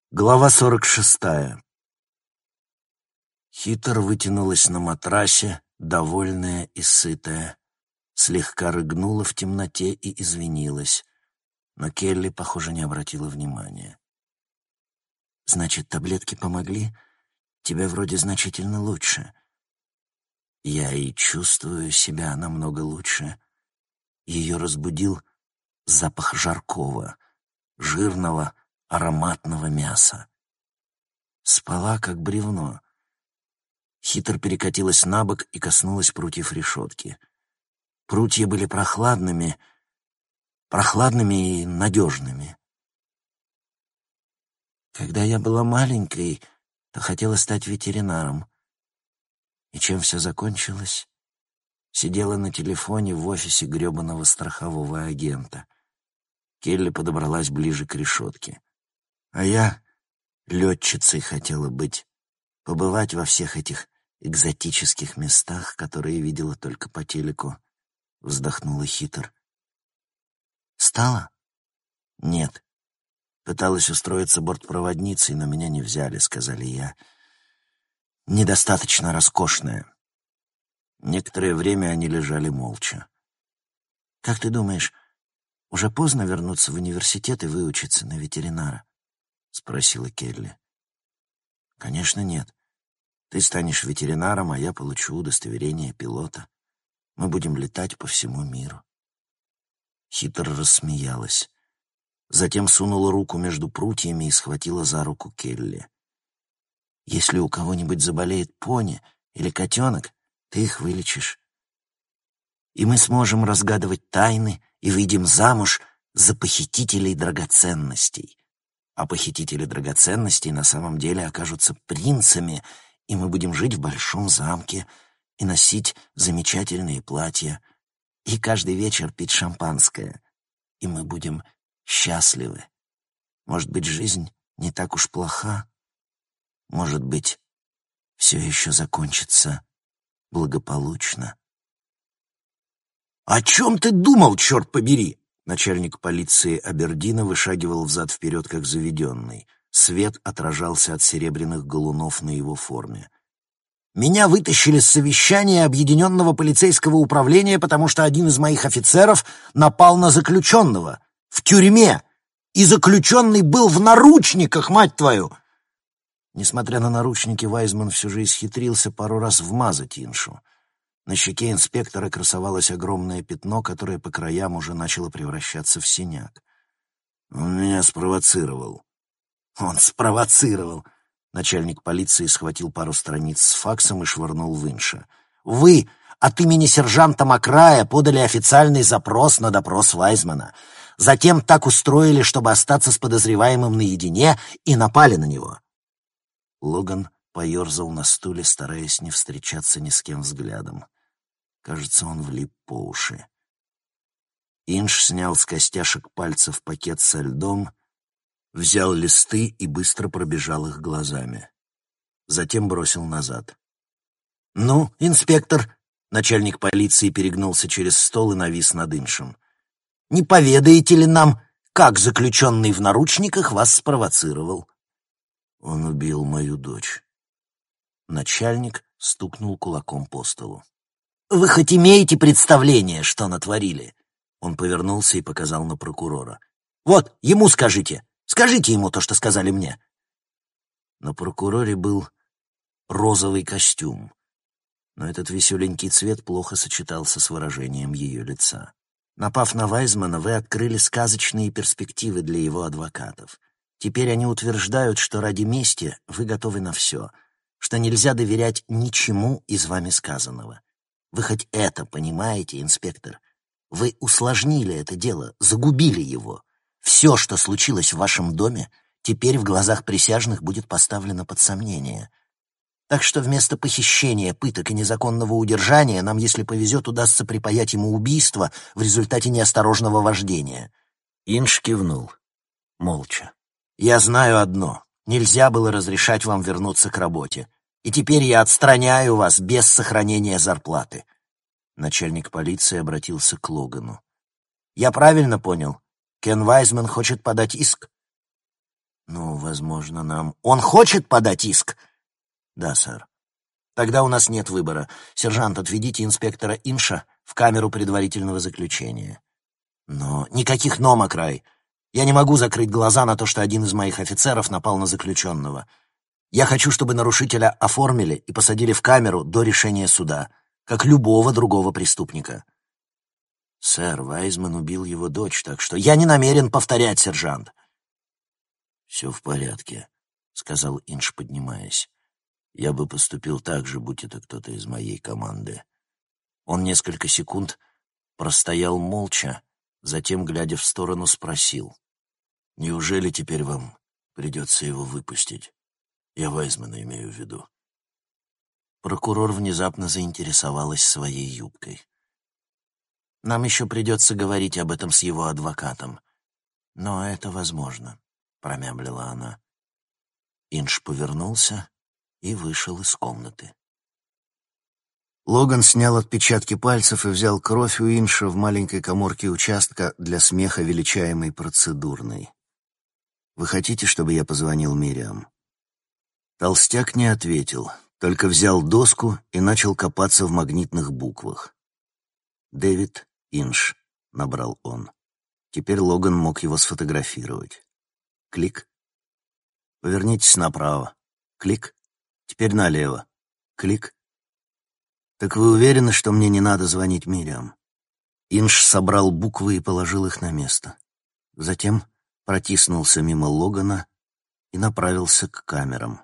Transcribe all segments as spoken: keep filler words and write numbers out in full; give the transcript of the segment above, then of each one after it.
Глава сорок шестая. Хитр вытянулась на матрасе, довольная и сытая. Слегка рыгнула в темноте и извинилась. Но Келли, похоже, не обратила внимания. «Значит, таблетки помогли? Тебе вроде значительно лучше». Я и чувствую себя намного лучше. Ее разбудил запах жаркого, жирного, ароматного мяса. Спала, как бревно. Хитр перекатилась на бок и коснулась прутьев решетки. Прутья были прохладными, прохладными и надежными. Когда я была маленькой, то хотела стать ветеринаром. И чем все закончилось? Сидела на телефоне в офисе гребаного страхового агента. Келли подобралась ближе к решетке. А я летчицей хотела быть, побывать во всех этих экзотических местах, которые видела только по телеку. Вздохнула Хитр. Стала? Нет. Пыталась устроиться бортпроводницей, но меня не взяли, сказали я. Недостаточно роскошная. Некоторое время они лежали молча. Как ты думаешь, уже поздно вернуться в университет и выучиться на ветеринара? — спросила Келли. «Конечно нет. Ты станешь ветеринаром, а я получу удостоверение пилота. Мы будем летать по всему миру». Хитр рассмеялась. Затем сунула руку между прутьями и схватила за руку Келли. «Если у кого-нибудь заболеет пони или котенок, ты их вылечишь. И мы сможем разгадывать тайны и выйдем замуж за похитителей драгоценностей. А похитители драгоценностей на самом деле окажутся принцами, и мы будем жить в большом замке и носить замечательные платья, и каждый вечер пить шампанское, и мы будем счастливы. Может быть, жизнь не так уж плоха? Может быть, все еще закончится благополучно?» «О чем ты думал, черт побери?» Начальник полиции Абердина вышагивал взад-вперед, как заведенный. Свет отражался от серебряных галунов на его форме. «Меня вытащили с совещания Объединенного полицейского управления, потому что один из моих офицеров напал на заключенного. В тюрьме! И заключенный был в наручниках, мать твою!» Несмотря на наручники, Вайзман все же исхитрился пару раз вмазать Иншу. На щеке инспектора красовалось огромное пятно, которое по краям уже начало превращаться в синяк. «Он меня спровоцировал». «Он спровоцировал!» Начальник полиции схватил пару страниц с факсом и швырнул в Инша. «Вы от имени сержанта Макрая подали официальный запрос на допрос Вайзмана. Затем так устроили, чтобы остаться с подозреваемым наедине, и напали на него». Логан поерзал на стуле, стараясь не встречаться ни с кем взглядом. Кажется, он влип по уши. Инш снял с костяшек пальцев пакет со льдом, взял листы и быстро пробежал их глазами. Затем бросил назад. «Ну, инспектор!» — начальник полиции перегнулся через стол и навис над Иншем. «Не поведаете ли нам, как заключенный в наручниках вас спровоцировал?» «Он убил мою дочь». Начальник стукнул кулаком по столу. «Вы хоть имеете представление, что натворили?» Он повернулся и показал на прокурора. «Вот, ему скажите. Скажите ему то, что сказали мне». На прокуроре был розовый костюм, но этот веселенький цвет плохо сочетался с выражением ее лица. Напав на Вайзмана, вы открыли сказочные перспективы для его адвокатов. Теперь они утверждают, что ради мести вы готовы на все, что нельзя доверять ничему из вами сказанного. Вы хоть это понимаете, инспектор? Вы усложнили это дело, загубили его. Все, что случилось в вашем доме, теперь в глазах присяжных будет поставлено под сомнение. Так что вместо похищения, пыток и незаконного удержания нам, если повезет, удастся припаять ему убийство в результате неосторожного вождения». Инш кивнул. Молча. «Я знаю одно. Нельзя было разрешать вам вернуться к работе. И теперь я отстраняю вас без сохранения зарплаты». Начальник полиции обратился к Логану. «Я правильно понял? Кен Вайзман хочет подать иск?» «Ну, возможно, нам... Он хочет подать иск? Да, сэр. Тогда у нас нет выбора. Сержант, отведите инспектора Инша в камеру предварительного заключения. Но никаких «но», Макрай. Я не могу закрыть глаза на то, что один из моих офицеров напал на заключенного. Я хочу, чтобы нарушителя оформили и посадили в камеру до решения суда, как любого другого преступника. Сэр, Вайзман убил его дочь, так что я не намерен повторять, сержант. Все в порядке, — сказал Инш, поднимаясь. Я бы поступил так же, будь это кто-то из моей команды. Он несколько секунд простоял молча, затем, глядя в сторону, спросил. «Неужели теперь вам придется его выпустить? Я Вайзмана имею в виду». Прокурор внезапно заинтересовалась своей юбкой. «Нам еще придется говорить об этом с его адвокатом. Но это возможно», — промямлила она. Инш повернулся и вышел из комнаты. Логан снял отпечатки пальцев и взял кровь у Инша в маленькой каморке участка для смеха, величаемой процедурной. «Вы хотите, чтобы я позвонил Мириам?» Толстяк не ответил, только взял доску и начал копаться в магнитных буквах. «Дэвид Инш», — набрал он. Теперь Логан мог его сфотографировать. Клик. «Повернитесь направо». Клик. «Теперь налево». Клик. «Так вы уверены, что мне не надо звонить Мириам?» Инш собрал буквы и положил их на место. Затем протиснулся мимо Логана и направился к камерам.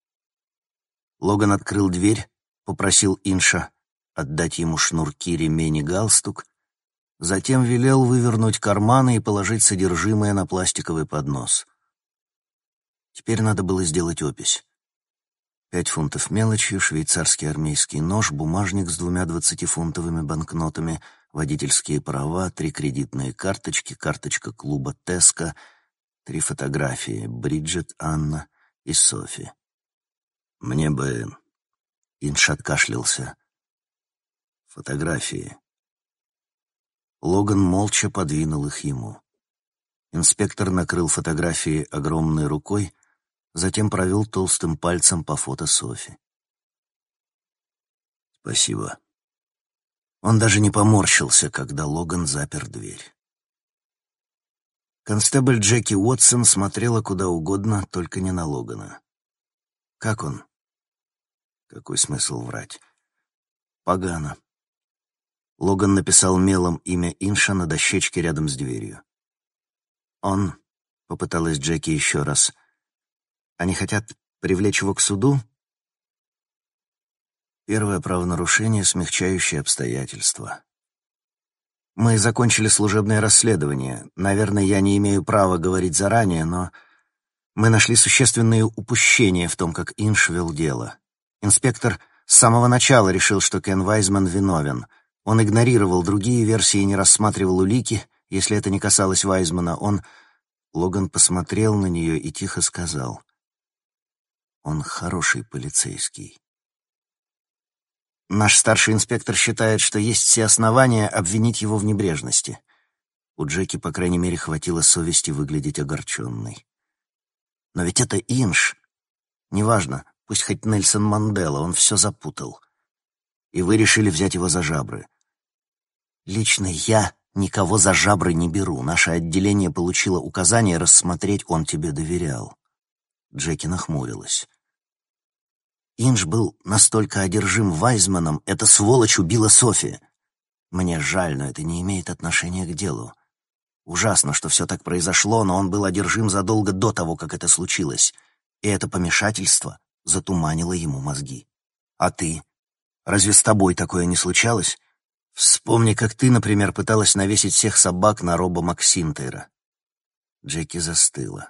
Логан открыл дверь, попросил Инша отдать ему шнурки, ремень и галстук, затем велел вывернуть карманы и положить содержимое на пластиковый поднос. Теперь надо было сделать опись. Пять фунтов мелочью, швейцарский армейский нож, бумажник с двумя двадцатифунтовыми банкнотами, водительские права, три кредитные карточки, карточка клуба «Теска», три фотографии — Бриджит, Анна и Софи. «Мне бы...» — Инш откашлялся. «Фотографии». Логан молча подвинул их ему. Инспектор накрыл фотографии огромной рукой, затем провел толстым пальцем по фото Софи. «Спасибо». Он даже не поморщился, когда Логан запер дверь. Констебль Джеки Уотсон смотрела куда угодно, только не на Логана. «Как он?» «Какой смысл врать?» «Погано». Логан написал мелом имя Инша на дощечке рядом с дверью. «Он...» — попыталась Джеки еще раз. «Они хотят привлечь его к суду?» Первое правонарушение, смягчающее обстоятельства. Мы закончили служебное расследование. Наверное, я не имею права говорить заранее, но мы нашли существенные упущения в том, как Инш вел дело. Инспектор с самого начала решил, что Кен Вайзман виновен. Он игнорировал другие версии и не рассматривал улики, если это не касалось Вайзмана. Он... Логан посмотрел на нее и тихо сказал: «Он хороший полицейский». Наш старший инспектор считает, что есть все основания обвинить его в небрежности. У Джеки, по крайней мере, хватило совести выглядеть огорченной. Но ведь это Инш. Неважно, пусть хоть Нельсон Мандела, он все запутал. И вы решили взять его за жабры. Лично я никого за жабры не беру. Наше отделение получило указание рассмотреть, он тебе доверял. Джеки нахмурилась. Инш был настолько одержим Вайзманом, эта сволочь убила Софи. Мне жаль, но это не имеет отношения к делу. Ужасно, что все так произошло, но он был одержим задолго до того, как это случилось. И это помешательство затуманило ему мозги. А ты? Разве с тобой такое не случалось? Вспомни, как ты, например, пыталась навесить всех собак на Роба Максинтейра. Джеки застыла.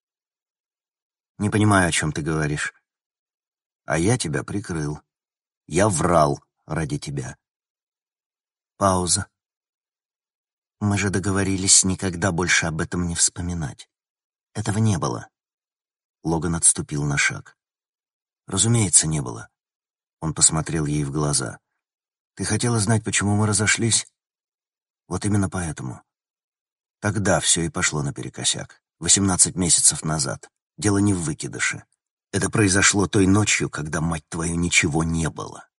Не понимаю, о чем ты говоришь. А я тебя прикрыл. Я врал ради тебя. Пауза. Мы же договорились никогда больше об этом не вспоминать. Этого не было. Логан отступил на шаг. Разумеется, не было. Он посмотрел ей в глаза. Ты хотела знать, почему мы разошлись? Вот именно поэтому. Тогда все и пошло наперекосяк. Восемнадцать месяцев назад. Дело не в выкидыше. Это произошло той ночью, когда, мать твою, ничего не было.